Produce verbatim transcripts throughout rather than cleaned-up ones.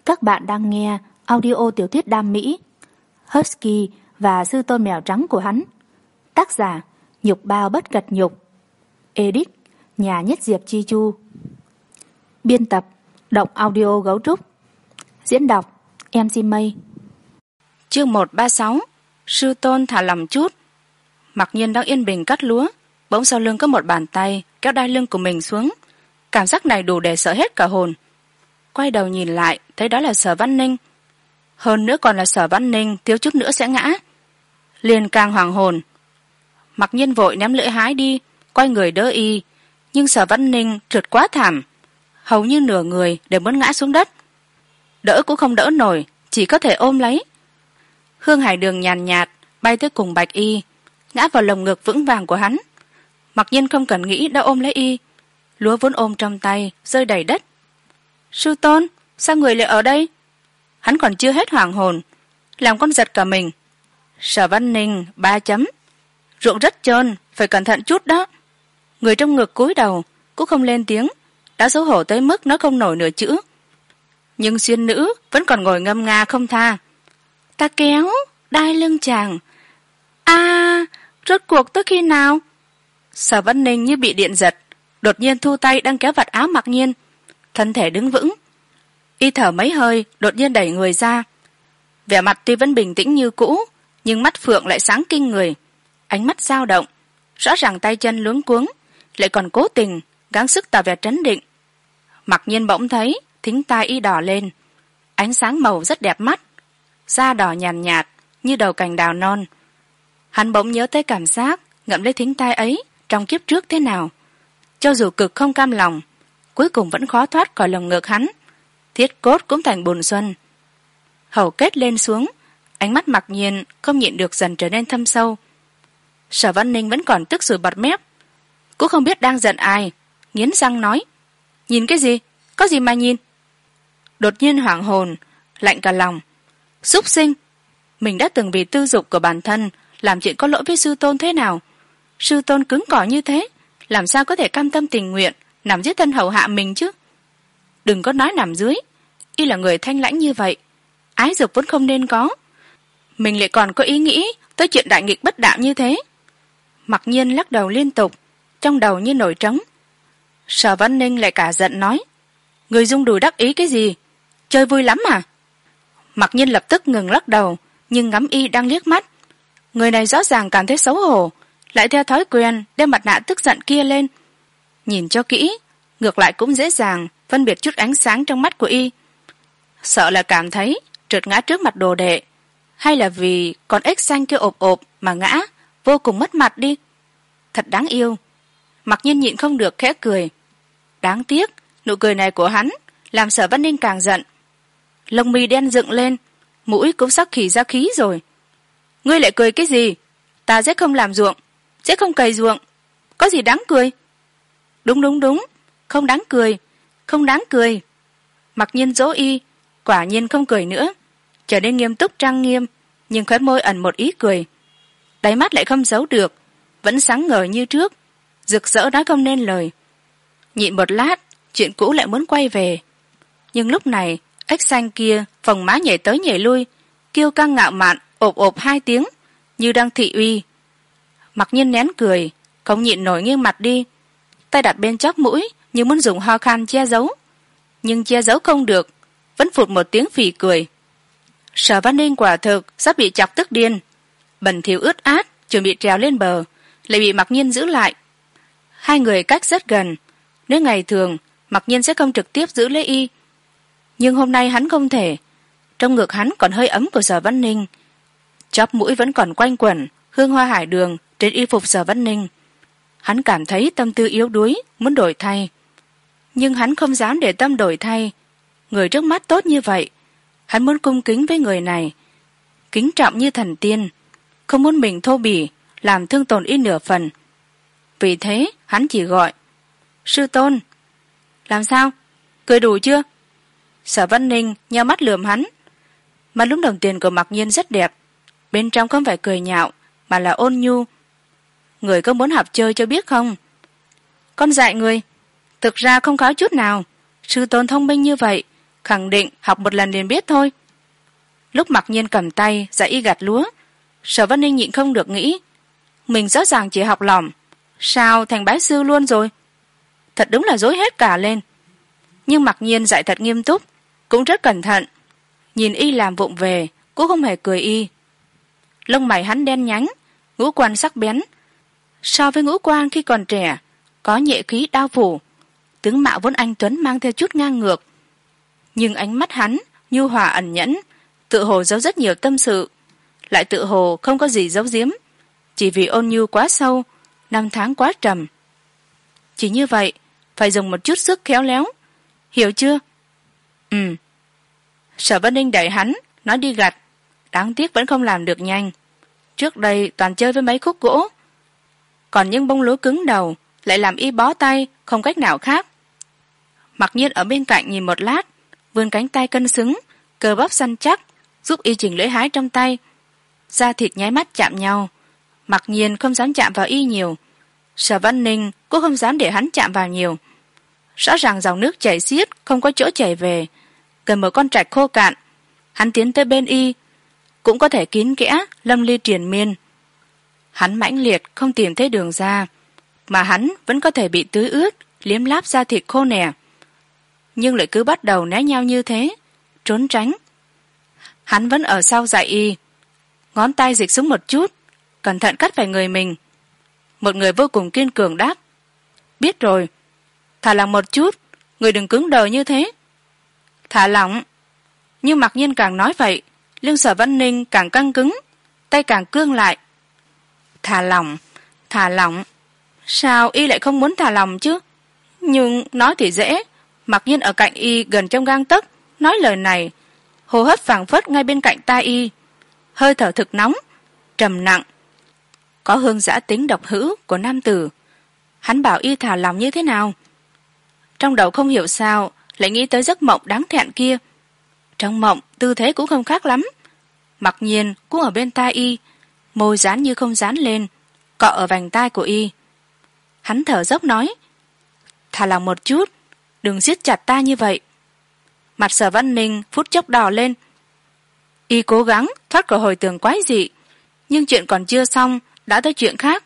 Các bạn đang nghe audio tiểu thuyết đam mỹ Husky và sư tôn mèo trắng của hắn. Tác giả Nhục Bao Bất Cật Nhục. Edit Nhà Nhất Diệp Chi Chu. Biên tập Động Audio Gấu Trúc. Diễn đọc em xê Mây. Chương một ba sáu. Sư tôn thả lòng chút. Mặc Nhiên đang yên bình cắt lúa, bỗng sau lưng có một bàn tay kéo đai lưng của mình xuống. Cảm giác này đủ để sợ hết cả hồn. Quay đầu nhìn lại, thấy đó là Sở Văn Ninh. Hơn nữa còn là Sở Văn Ninh thiếu chút nữa sẽ ngã. Liền càng hoàng hồn. Mặc Nhiên vội ném lưỡi hái đi, quay người đỡ y, nhưng Sở Văn Ninh trượt quá thảm, hầu như nửa người đều muốn ngã xuống đất. Đỡ cũng không đỡ nổi, chỉ có thể ôm lấy. Hương Hải Đường nhàn nhạt bay tới cùng Bạch Y, ngã vào lồng ngực vững vàng của hắn. Mặc Nhiên không cần nghĩ đã ôm lấy y, lúa vốn ôm trong tay rơi đầy đất. Sư tôn, sao người lại ở đây? Hắn còn chưa hết hoàng hồn, làm con giật cả mình. Sở Văn Ninh ba chấm. Ruộng rất trơn, phải cẩn thận chút đó. Người trong ngực cúi đầu cũng không lên tiếng, đã xấu hổ tới mức nói không nổi nửa chữ. Nhưng xuyên nữ vẫn còn ngồi ngâm nga không tha. Ta kéo đai lưng chàng. A, à, rốt cuộc tới khi nào? Sở Văn Ninh như bị điện giật, đột nhiên thu tay đang kéo vạt áo Mặc Nhiên, thân thể đứng vững. Y thở mấy hơi, đột nhiên đẩy người ra. Vẻ mặt tuy vẫn bình tĩnh như cũ, nhưng mắt phượng lại sáng kinh người, ánh mắt dao động, rõ ràng tay chân luống cuống, lại còn cố tình gắng sức tỏ vẻ trấn định. Mặc Nhiên bỗng thấy thính tai y đỏ lên, ánh sáng màu rất đẹp mắt, da đỏ nhàn nhạt, nhạt như đầu cành đào non. Hắn bỗng nhớ tới cảm giác ngậm lấy thính tai ấy trong kiếp trước thế nào. Cho dù cực không cam lòng, cuối cùng vẫn khó thoát khỏi lồng ngực hắn, thiết cốt cũng thành bùn xuân. Hầu kết lên xuống, ánh mắt Mặc Nhiên không nhịn được dần trở nên thâm sâu. Sở Văn Ninh vẫn còn tức sủi bọt mép, cũng không biết đang giận ai, nghiến răng nói: Nhìn cái gì? Có gì mà nhìn? Đột nhiên hoảng hồn, lạnh cả lòng. Súc sinh! Mình đã từng vì tư dục của bản thân làm chuyện có lỗi với sư tôn thế nào? Sư tôn cứng cỏi như thế, làm sao có thể cam tâm tình nguyện nằm dưới thân hầu hạ mình chứ? Đừng có nói nằm dưới, y là người thanh lãnh như vậy, ái dục vốn không nên có, mình lại còn có ý nghĩ tới chuyện đại nghịch bất đạo như thế. Mặc Nhiên lắc đầu liên tục, trong đầu như nổi trống. Sở Văn Ninh lại cả giận nói: Người rung đùi đắc ý cái gì? Chơi vui lắm à? Mặc Nhiên lập tức ngừng lắc đầu, nhưng ngắm y đang liếc mắt. Người này rõ ràng cảm thấy xấu hổ, lại theo thói quen đem mặt nạ tức giận kia lên. Nhìn cho kỹ, ngược lại cũng dễ dàng phân biệt chút ánh sáng trong mắt của y. Sợ là cảm thấy trượt ngã trước mặt đồ đệ, hay là vì con ếch xanh kia ộp ộp mà ngã, vô cùng mất mặt đi. Thật đáng yêu. Mặc Nhiên nhịn không được khẽ cười. Đáng tiếc, nụ cười này của hắn làm Sở Văn Ninh càng giận. Lông mi đen dựng lên, mũi cũng sắp khỉ ra khí rồi. Ngươi lại cười cái gì? Ta sẽ không làm ruộng, sẽ không cày ruộng, có gì đáng cười? Đúng đúng đúng, không đáng cười, không đáng cười. Mặc Nhiên dỗ y, quả nhiên không cười nữa, trở nên nghiêm túc trang nghiêm, nhưng khóe môi ẩn một ý cười, đáy mắt lại không giấu được, vẫn sáng ngời như trước, rực rỡ nói không nên lời. Nhịn một lát, chuyện cũ lại muốn quay về, nhưng lúc này ếch xanh kia phồng má nhảy tới nhảy lui, kiêu căng ngạo mạn ộp ộp hai tiếng như đang thị uy. Mặc Nhiên nén cười, không nhịn nổi nghiêng mặt đi, tay đặt bên chóp mũi như muốn dùng ho khan che giấu, nhưng che giấu không được, vẫn phụt một tiếng phì cười. Sở Văn Ninh quả thực sắp bị chọc tức điên, bẩn thỉu ướt át chuẩn bị trèo lên bờ, lại bị Mặc Nhiên giữ lại. Hai người cách rất gần, nếu ngày thường Mặc Nhiên sẽ không trực tiếp giữ lấy y, nhưng hôm nay hắn không thể. Trong ngực hắn còn hơi ấm của Sở Văn Ninh, chóp mũi vẫn còn quanh quẩn hương hoa hải đường trên y phục Sở Văn Ninh. Hắn cảm thấy tâm tư yếu đuối, muốn đổi thay, nhưng hắn không dám để tâm đổi thay. Người trước mắt tốt như vậy, hắn muốn cung kính với người này, kính trọng như thần tiên, không muốn mình thô bỉ làm thương tổn y nửa phần. Vì thế hắn chỉ gọi: Sư tôn. Làm sao? Cười đủ chưa? Sở Văn Ninh nheo mắt lườm hắn. Mà lúm đồng tiền của Mặc Nhiên rất đẹp, bên trong không phải cười nhạo mà là ôn nhu. Người có muốn học chơi cho biết không? Con dạy người. Thực ra không có chút nào, sư tôn thông minh như vậy, khẳng định học một lần liền biết thôi. Lúc Mặc Nhiên cầm tay dạy y gặt lúa, Sở Vân Ninh nhịn không được nghĩ, mình rõ ràng chỉ học lỏm, sao thành bái sư luôn rồi? Thật đúng là dối hết cả lên. Nhưng Mặc Nhiên dạy thật nghiêm túc, cũng rất cẩn thận. Nhìn y làm vụng về cũng không hề cười y. Lông mày hắn đen nhánh, ngũ quan sắc bén, so với ngũ quan khi còn trẻ có nhệ khí đao phủ, tướng mạo vốn anh tuấn mang theo chút ngang ngược, nhưng ánh mắt hắn nhu hòa ẩn nhẫn, tự hồ giấu rất nhiều tâm sự, lại tự hồ không có gì giấu giếm, chỉ vì ôn nhu quá sâu, năm tháng quá trầm. Chỉ như vậy, phải dùng một chút sức khéo léo, hiểu chưa? Ừ. Sở Vân Ninh đẩy hắn nói đi gặt, đáng tiếc vẫn không làm được nhanh. Trước đây toàn chơi với mấy khúc gỗ, còn những bông lúa cứng đầu lại làm y bó tay, không cách nào khác. Mặc Nhiên ở bên cạnh nhìn một lát, vươn cánh tay cân xứng, cơ bắp săn chắc, giúp y chỉnh lưỡi hái trong tay. Da thịt nháy mắt chạm nhau. Mặc Nhiên không dám chạm vào y nhiều, Sở Vân Ninh cũng không dám để hắn chạm vào nhiều. Rõ ràng dòng nước chảy xiết không có chỗ chảy về, gần một con trạch khô cạn. Hắn tiến tới bên y, cũng có thể kín kẽ lâm ly triền miên. Hắn mãnh liệt không tìm thấy đường ra, mà hắn vẫn có thể bị tưới ướt, liếm láp da thịt khô nẻ, nhưng lại cứ bắt đầu né nhau như thế, trốn tránh. Hắn vẫn ở sau dạy y, ngón tay dịch xuống một chút, cẩn thận cắt phải người mình. Một người vô cùng kiên cường đáp, biết rồi, thả lỏng một chút, người đừng cứng đờ như thế. Thả lỏng. Nhưng Mặc Nhiên càng nói vậy, lưng Sở Vân Ninh càng căng cứng, tay càng cương lại. Thả lỏng, thả lỏng. Sao y lại không muốn thả lỏng chứ? Nhưng nói thì dễ. Mặc Nhiên ở cạnh y gần trong gang tấc, nói lời này, hô hấp phảng phất ngay bên cạnh tai y, hơi thở thực nóng, trầm nặng, có hương dã tính độc hữu của nam tử. Hắn bảo y thả lỏng như thế nào? Trong đầu không hiểu sao lại nghĩ tới giấc mộng đáng thẹn kia. Trong mộng tư thế cũng không khác lắm. Mặc Nhiên cũng ở bên tai y, môi dán như không dán lên, cọ ở vành tai của y. Hắn thở dốc nói, thả lỏng một chút, đừng siết chặt ta như vậy. Mặt Sở Vân Ninh phút chốc đỏ lên. Y cố gắng thoát khỏi hồi tưởng quái dị, nhưng chuyện còn chưa xong đã tới chuyện khác.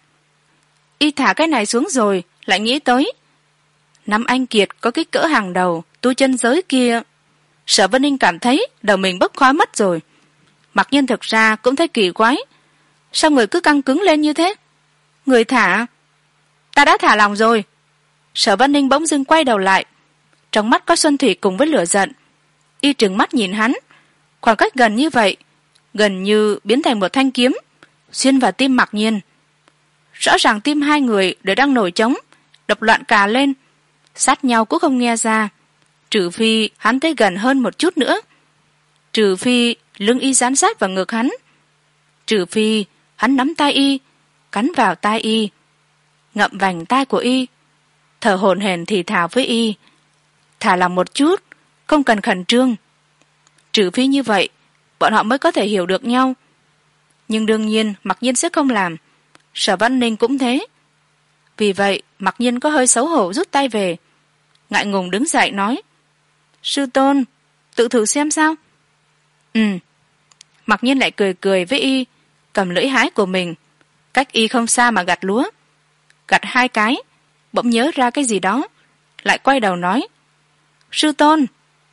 Y thả cái này xuống rồi lại nghĩ tới năm anh Kiệt có kích cỡ hàng đầu tu chân giới kia. Sở Vân Ninh cảm thấy đầu mình bốc khói mất rồi. Mặc Nhiên thực ra cũng thấy kỳ quái, sao người cứ căng cứng lên như thế? Người thả? Ta đã thả lòng rồi. Sở Vân Ninh bỗng dưng quay đầu lại, trong mắt có xuân thủy cùng với lửa giận. Y trừng mắt nhìn hắn, khoảng cách gần như vậy, gần như biến thành một thanh kiếm xuyên vào tim Mặc Nhiên. Rõ ràng tim hai người đều đang nổi trống, đập loạn cả lên, sát nhau cũng không nghe ra, trừ phi hắn tới gần hơn một chút nữa, trừ phi lưng y dán sát vào ngực hắn, trừ phi hắn nắm tay y, cắn vào tai y, ngậm vành tai của y, thở hổn hển thì thào với y, thả lòng một chút, không cần khẩn trương. Trừ phi như vậy bọn họ mới có thể hiểu được nhau. Nhưng đương nhiên Mặc Nhiên sẽ không làm, Sở Vân Ninh cũng thế. Vì vậy Mặc Nhiên có hơi xấu hổ rút tay về, ngại ngùng đứng dậy nói, sư tôn, tự thử xem sao. Ừ. Mặc Nhiên lại cười cười với y, cầm lưỡi hái của mình, cách y không xa mà gặt lúa. Gặt hai cái, bỗng nhớ ra cái gì đó, lại quay đầu nói, sư tôn.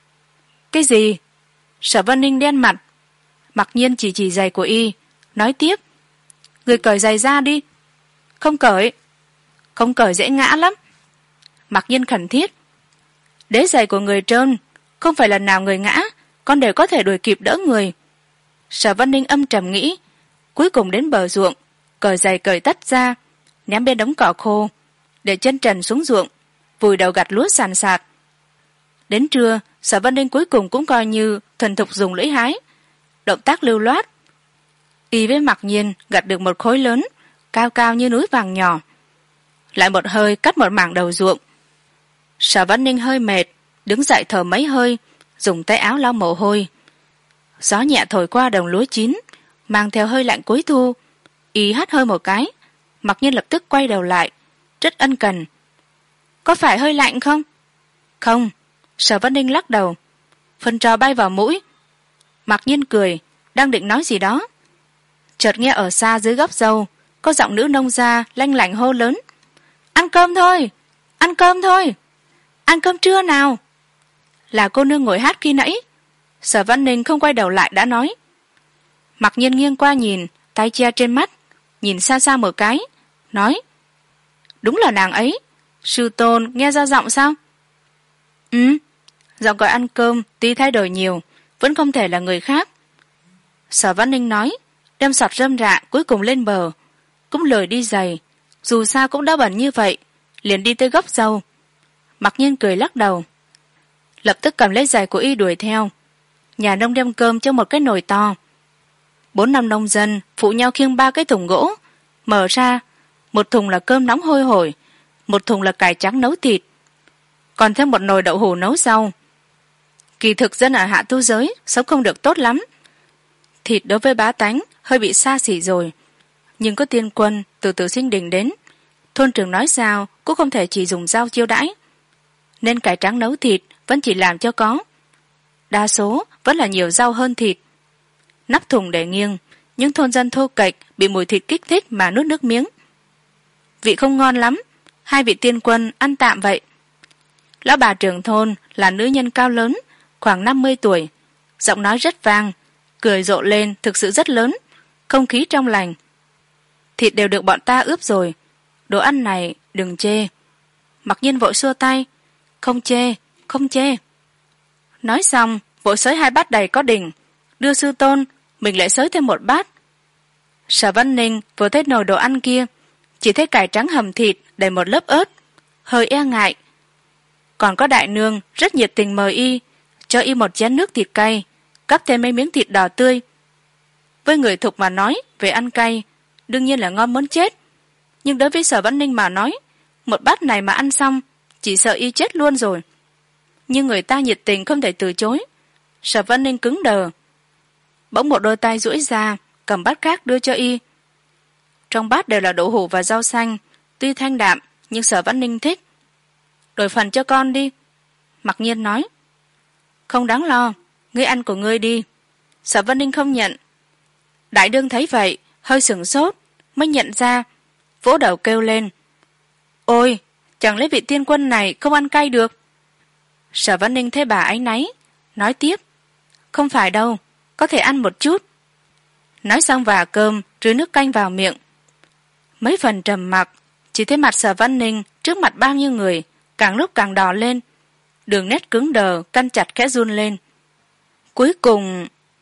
Cái gì? Sở Vân Ninh đen mặt. Mặc Nhiên chỉ chỉ giày của y, nói tiếp, người cởi giày ra đi. Không cởi. Không cởi dễ ngã lắm. Mặc Nhiên khẩn thiết, đế giày của người trơn, không phải lần nào người ngã con đều có thể đuổi kịp đỡ người. Sở Vân Ninh âm trầm nghĩ, cuối cùng đến bờ ruộng, cởi giày cởi tất ra, ném bên đống cỏ khô, để chân trần xuống ruộng, vùi đầu gặt lúa sàn sạt. Đến trưa, Sở Vân Ninh cuối cùng cũng coi như thuần thục dùng lưỡi hái, động tác lưu loát. Y với Mặc Nhiên gặt được một khối lớn, cao cao như núi vàng nhỏ, lại một hơi cắt một mảng đầu ruộng. Sở Vân Ninh hơi mệt, đứng dậy thở mấy hơi, dùng tay áo lau mồ hôi. Gió nhẹ thổi qua đồng lúa chín, mang theo hơi lạnh cuối thu. Y hắt hơi một cái, Mặc Nhiên lập tức quay đầu lại, rất ân cần, có phải hơi lạnh không? Không. Sở Vân Ninh lắc đầu. phân tro bay vào mũi. Mặc nhiên cười, đang định nói gì đó, chợt nghe ở xa dưới gốc dâu có giọng nữ nông gia lanh lảnh hô lớn: ăn cơm thôi, ăn cơm thôi, ăn cơm trưa nào. Là cô nương ngồi hát khi nãy. Sở Văn Ninh không quay đầu lại đã nói. Mặc nhiên nghiêng qua nhìn, tay che trên mắt, nhìn xa xa một cái, nói: đúng là nàng ấy. Sư tôn nghe ra giọng sao? Ừ, giọng gọi ăn cơm tuy thay đổi nhiều, vẫn không thể là người khác. Sở Văn Ninh nói, đem sọt rơm rạ cuối cùng lên bờ, cũng lười đi giày, dù sao cũng đã bẩn như vậy, liền đi tới gốc dâu. Mặc nhiên cười lắc đầu, lập tức cầm lấy giày của y đuổi theo. Nhà nông đem cơm cho một cái nồi to, bốn năm nông dân phụ nhau khiêng ba cái thùng gỗ, mở ra, một thùng là cơm nóng hôi hổi, một thùng là cải trắng nấu thịt, còn thêm một nồi đậu hũ nấu rau. Kỳ thực dân ở hạ tu giới sống không được tốt lắm, thịt đối với bá tánh hơi bị xa xỉ rồi, nhưng có tiên quân từ từ sinh đình đến, thôn trưởng nói sao cũng không thể chỉ dùng rau chiêu đãi, nên cải trắng nấu thịt vẫn chỉ làm cho có, đa số vẫn là nhiều rau hơn thịt. Nắp thùng để nghiêng, những thôn dân thô kệch bị mùi thịt kích thích mà nuốt nước miếng. Vị không ngon lắm, hai vị tiên quân ăn tạm vậy. Lão bà trưởng thôn là nữ nhân cao lớn, khoảng năm mươi tuổi, giọng nói rất vang, cười rộ lên thực sự rất lớn, không khí trong lành. Thịt đều được bọn ta ướp rồi, đồ ăn này đừng chê. Mặc nhiên vội xua tay, không chê, không chê. Nói xong vội xới hai bát đầy có đỉnh, đưa sư tôn, mình lại xới thêm một bát. Sở Văn Ninh vừa thấy nồi đồ ăn kia, chỉ thấy cải trắng hầm thịt đầy một lớp ớt, hơi e ngại. Còn có đại nương rất nhiệt tình mời y, cho y một chén nước thịt cay, cắp thêm mấy miếng thịt đỏ tươi. Với người thục mà nói về ăn cay, đương nhiên là ngon muốn chết, nhưng đối với Sở Văn Ninh mà nói, một bát này mà ăn xong chỉ sợ y chết luôn rồi. Nhưng người ta nhiệt tình không thể từ chối. Sở Văn Ninh cứng đờ, bỗng một đôi tay duỗi ra cầm bát khác đưa cho y. Trong bát đều là đậu hũ và rau xanh, tuy thanh đạm nhưng Sở Văn Ninh thích. Đổi phần cho con đi. Mặc nhiên nói. Không đáng lo, ngươi ăn của ngươi đi. Sở Văn Ninh không nhận. Đại đương thấy vậy hơi sửng sốt, mới nhận ra, vỗ đầu kêu lên: ôi, chẳng lẽ vị tiên quân này không ăn cay được? Sở Văn Ninh thấy bà áy náy, nói tiếp: không phải đâu, có thể ăn một chút. Nói xong vả cơm rưới nước canh vào miệng. Mấy phần trầm mặc, chỉ thấy mặt Sở Văn Ninh trước mặt bao nhiêu người càng lúc càng đỏ lên, đường nét cứng đờ căn chặt khẽ run lên. Cuối cùng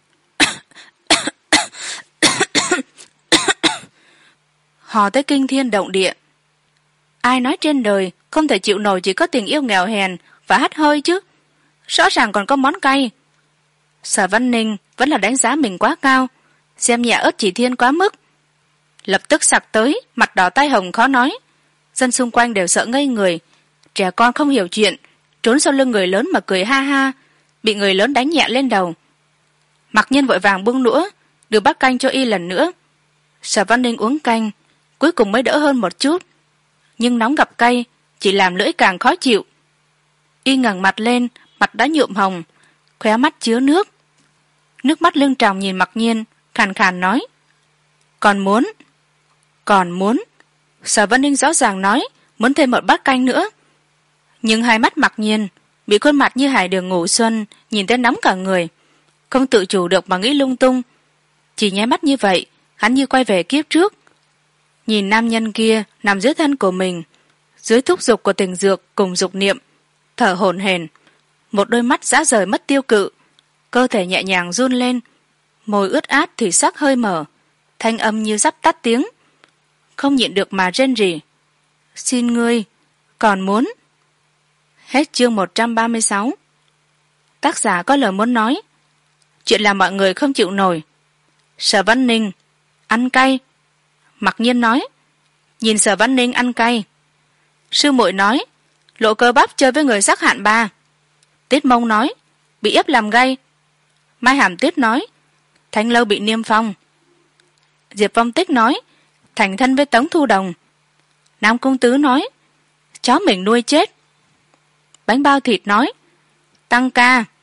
hò tới kinh thiên động địa. Ai nói trên đời không thể chịu nổi chỉ có tình yêu nghèo hèn và hắt hơi chứ, rõ ràng còn có món cay. Sở Văn Ninh vẫn là đánh giá mình quá cao, xem nhẹ ớt chỉ thiên quá mức, lập tức sặc tới, mặt đỏ tai hồng khó nói. Dân xung quanh đều sợ ngây người, trẻ con không hiểu chuyện trốn sau lưng người lớn mà cười ha ha, bị người lớn đánh nhẹ lên đầu. Mặc nhiên vội vàng buông đũa, đưa bát canh cho y lần nữa. Sở Văn Ninh uống canh cuối cùng mới đỡ hơn một chút, nhưng nóng gặp cay chỉ làm lưỡi càng khó chịu. Y ngẩng mặt lên, mặt đã nhuộm hồng, khóe mắt chứa nước, nước mắt lưng tròng nhìn Mặc nhiên, khàn khàn nói: còn muốn, còn muốn. Sở Văn Ninh rõ ràng nói muốn thêm một bát canh nữa, nhưng hai mắt Mặc nhiên bị khuôn mặt như hải đường ngủ xuân nhìn tới nóng cả người, không tự chủ được mà nghĩ lung tung. Chỉ nháy mắt như vậy, hắn như quay về kiếp trước, nhìn nam nhân kia nằm dưới thân của mình, dưới thúc giục của tình dược cùng dục niệm, thở hổn hển, một đôi mắt dã rời mất tiêu cự, cơ thể nhẹ nhàng run lên, môi ướt át thủy sắc hơi mở, thanh âm như sắp tắt tiếng, không nhịn được mà rên rỉ: xin ngươi, còn muốn. Hết chương một trăm ba mươi sáu. Tác giả có lời muốn nói, chuyện làm mọi người không chịu nổi. Sở Văn Ninh ăn cay. Mặc nhiên nói, nhìn Sở Văn Ninh ăn cay. Sư muội nói, lộ cơ bắp chơi với người sắc hạn ba. Tiết Mông nói, bị ép làm gay. Mai Hàm Tuyết nói, Thanh Lâu bị niêm phong. Diệp Phong Tích nói, thành thân với Tống Thu Đồng. Nam Công Tứ nói, chó mình nuôi chết. Bánh bao thịt nói, tăng ca.